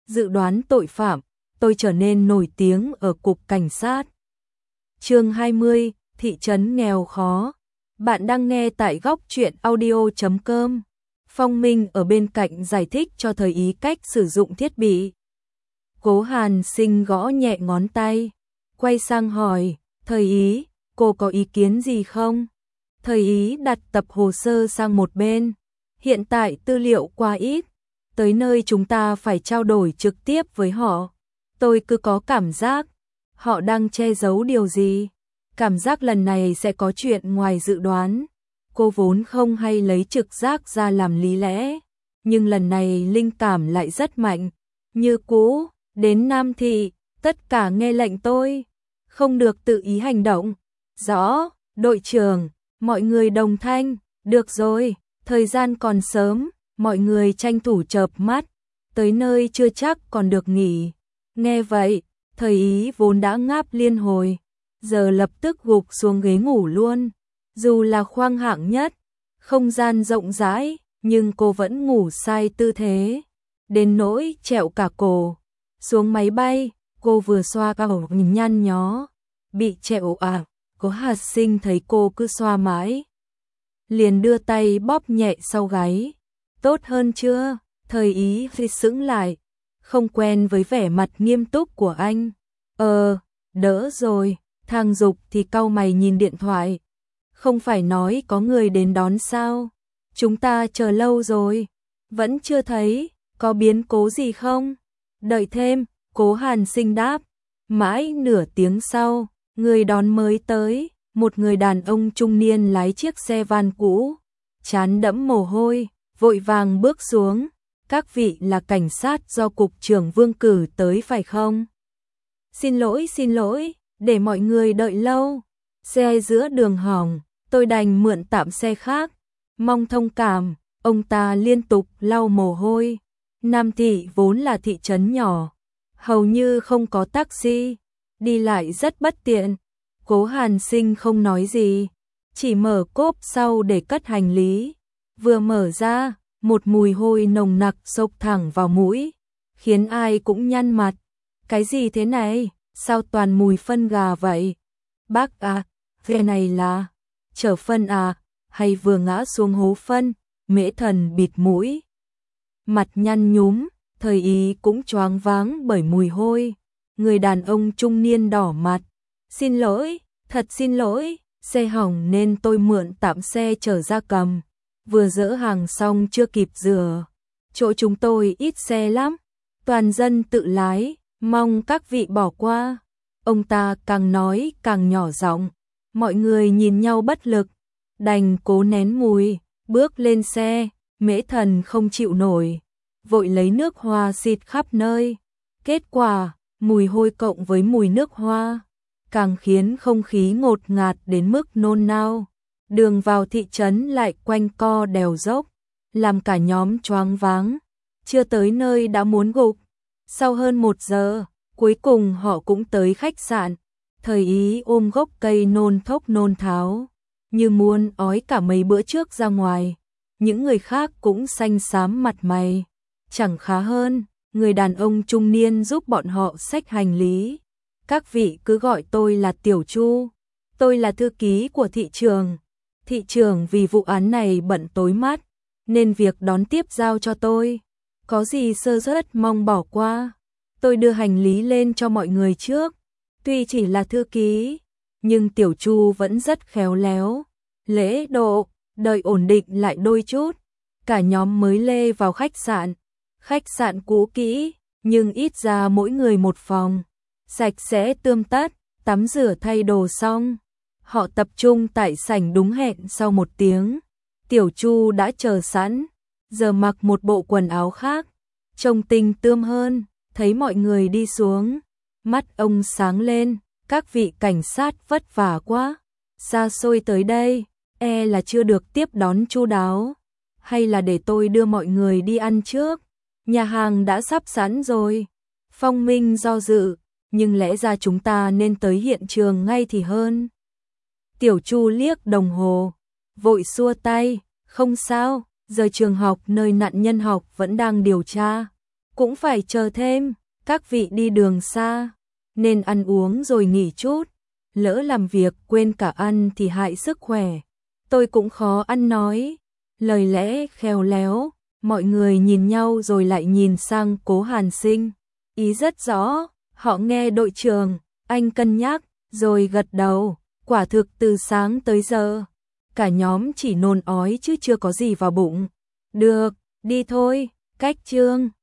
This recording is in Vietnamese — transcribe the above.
dự đoán tội phạm, tôi trở nên nổi tiếng ở cục cảnh sát. Chương 20, thị trấn nghèo khó. Bạn đang nghe tại góc truyện audio.com. Phong Minh ở bên cạnh giải thích cho Thời Ý cách sử dụng thiết bị. Cố Hàn Sinh gõ nhẹ ngón tay, quay sang hỏi, Thời Ý, cô có ý kiến gì không? Thời Ý đặt tập hồ sơ sang một bên. Hiện tại tư liệu quá ít, tới nơi chúng ta phải trao đổi trực tiếp với họ. Tôi cứ có cảm giác, họ đang che giấu điều gì. Cảm giác lần này sẽ có chuyện ngoài dự đoán. Cô vốn không hay lấy trực giác ra làm lý lẽ, nhưng lần này linh cảm lại rất mạnh. Như cũ, đến Nam Thị, tất cả nghe lệnh tôi, không được tự ý hành động. Rõ, đội trưởng, mọi người đồng thanh, được rồi, thời gian còn sớm, mọi người tranh thủ chợp mắt, tới nơi chưa chắc còn được nghỉ. Nghe vậy, Thời Ý vốn đã ngáp liên hồi, giờ lập tức gục xuống ghế ngủ luôn. Dù là khoang hạng nhất, không gian rộng rãi, nhưng cô vẫn ngủ sai tư thế, đến nỗi trẹo cả cổ. Xuống máy bay, cô vừa xoa cổ nhăn nhó, bị trẹo Cố Hàn Sinh thấy cô cứ xoa mãi, liền đưa tay bóp nhẹ sau gáy. Tốt hơn chưa? Thời Ý thì sững lại, không quen với vẻ mặt nghiêm túc của anh. Đỡ rồi. Thang Dục thì cau mày nhìn điện thoại. Không phải nói có người đến đón sao? Chúng ta chờ lâu rồi, vẫn chưa thấy, có biến cố gì không? Đợi thêm, Cố Hàn Sinh đáp. Mãi nửa tiếng sau, người đón mới tới, một người đàn ông trung niên lái chiếc xe van cũ, trán đẫm mồ hôi, vội vàng bước xuống. Các vị là cảnh sát do cục trưởng Vương cử tới phải không? Xin lỗi, để mọi người đợi lâu. Xe giữa đường hỏng, tôi đành mượn tạm xe khác. Mong thông cảm, ông ta liên tục lau mồ hôi. Nam Thị vốn là thị trấn nhỏ, hầu như không có taxi, đi lại rất bất tiện. Cố Hàn Sinh không nói gì, chỉ mở cốp sau để cất hành lý. Vừa mở ra, một mùi hôi nồng nặc xộc thẳng vào mũi, khiến ai cũng nhăn mặt. Cái gì thế này? Sao toàn mùi phân gà vậy? Bác về này là chở phân hay vừa ngã xuống hố phân? Mễ Thần bịt mũi, mặt nhăn nhúm. Thời Ý cũng choáng váng bởi mùi hôi. Người đàn ông trung niên đỏ mặt. Xin lỗi, thật xin lỗi, xe hỏng nên tôi mượn tạm xe chở gia cầm. Vừa dỡ hàng xong chưa kịp rửa. Chỗ chúng tôi ít xe lắm, toàn dân tự lái, mong các vị bỏ qua. Ông ta càng nói càng nhỏ giọng. Mọi người nhìn nhau bất lực, đành cố nén mùi, bước lên xe. Mễ Thần không chịu nổi, vội lấy nước hoa xịt khắp nơi. Kết quả, mùi hôi cộng với mùi nước hoa càng khiến không khí ngột ngạt đến mức nôn nao. Đường vào thị trấn lại quanh co đèo dốc, làm cả nhóm choáng váng, chưa tới nơi đã muốn gục. Sau hơn 1 giờ, cuối cùng họ cũng tới khách sạn. Thời Ý ôm gốc cây nôn thốc nôn tháo, như muốn ói cả mấy bữa trước ra ngoài. Những người khác cũng xanh xám mặt mày. Chẳng khá hơn, người đàn ông trung niên giúp bọn họ xách hành lý. Các vị cứ gọi tôi là Tiểu Chu, tôi là thư ký của thị trường. Thị trưởng vì vụ án này bận tối mát, nên việc đón tiếp giao cho tôi. Có gì sơ suất mong bỏ qua. Tôi đưa hành lý lên cho mọi người trước. Tuy chỉ là thư ký, nhưng Tiểu Chu vẫn rất khéo léo, lễ độ. Đợi ổn định lại đôi chút, cả nhóm mới lê vào khách sạn. Khách sạn cũ kỹ, nhưng ít ra mỗi người một phòng, sạch sẽ tươm tất. Tắm rửa thay đồ xong, họ tập trung tại sảnh đúng hẹn. Sau 1 tiếng, Tiểu Chu đã chờ sẵn, giờ mặc một bộ quần áo khác, trông tinh tươm hơn. Thấy mọi người đi xuống, mắt ông sáng lên. Các vị cảnh sát vất vả quá, xa xôi tới đây, là chưa được tiếp đón chu đáo. Hay là để tôi đưa mọi người đi ăn trước, nhà hàng đã sắp sẵn rồi. Phong Minh do dự, nhưng lẽ ra chúng ta nên tới hiện trường ngay thì hơn. Tiểu Chu liếc đồng hồ, vội xua tay. Không sao, giờ trường học nơi nạn nhân học vẫn đang điều tra. cũng phải chờ thêm, các vị đi đường xa, nên ăn uống rồi nghỉ chút, lỡ làm việc quên cả ăn thì hại sức khỏe. Tôi cũng khó ăn nói, lời lẽ khéo léo, mọi người nhìn nhau rồi lại nhìn sang Cố Hàn Sinh, ý rất rõ, họ nghe đội trưởng, anh cân nhắc, rồi gật đầu, quả thực từ sáng tới giờ, cả nhóm chỉ nôn ói chứ chưa có gì vào bụng. Được, đi thôi, cách Trương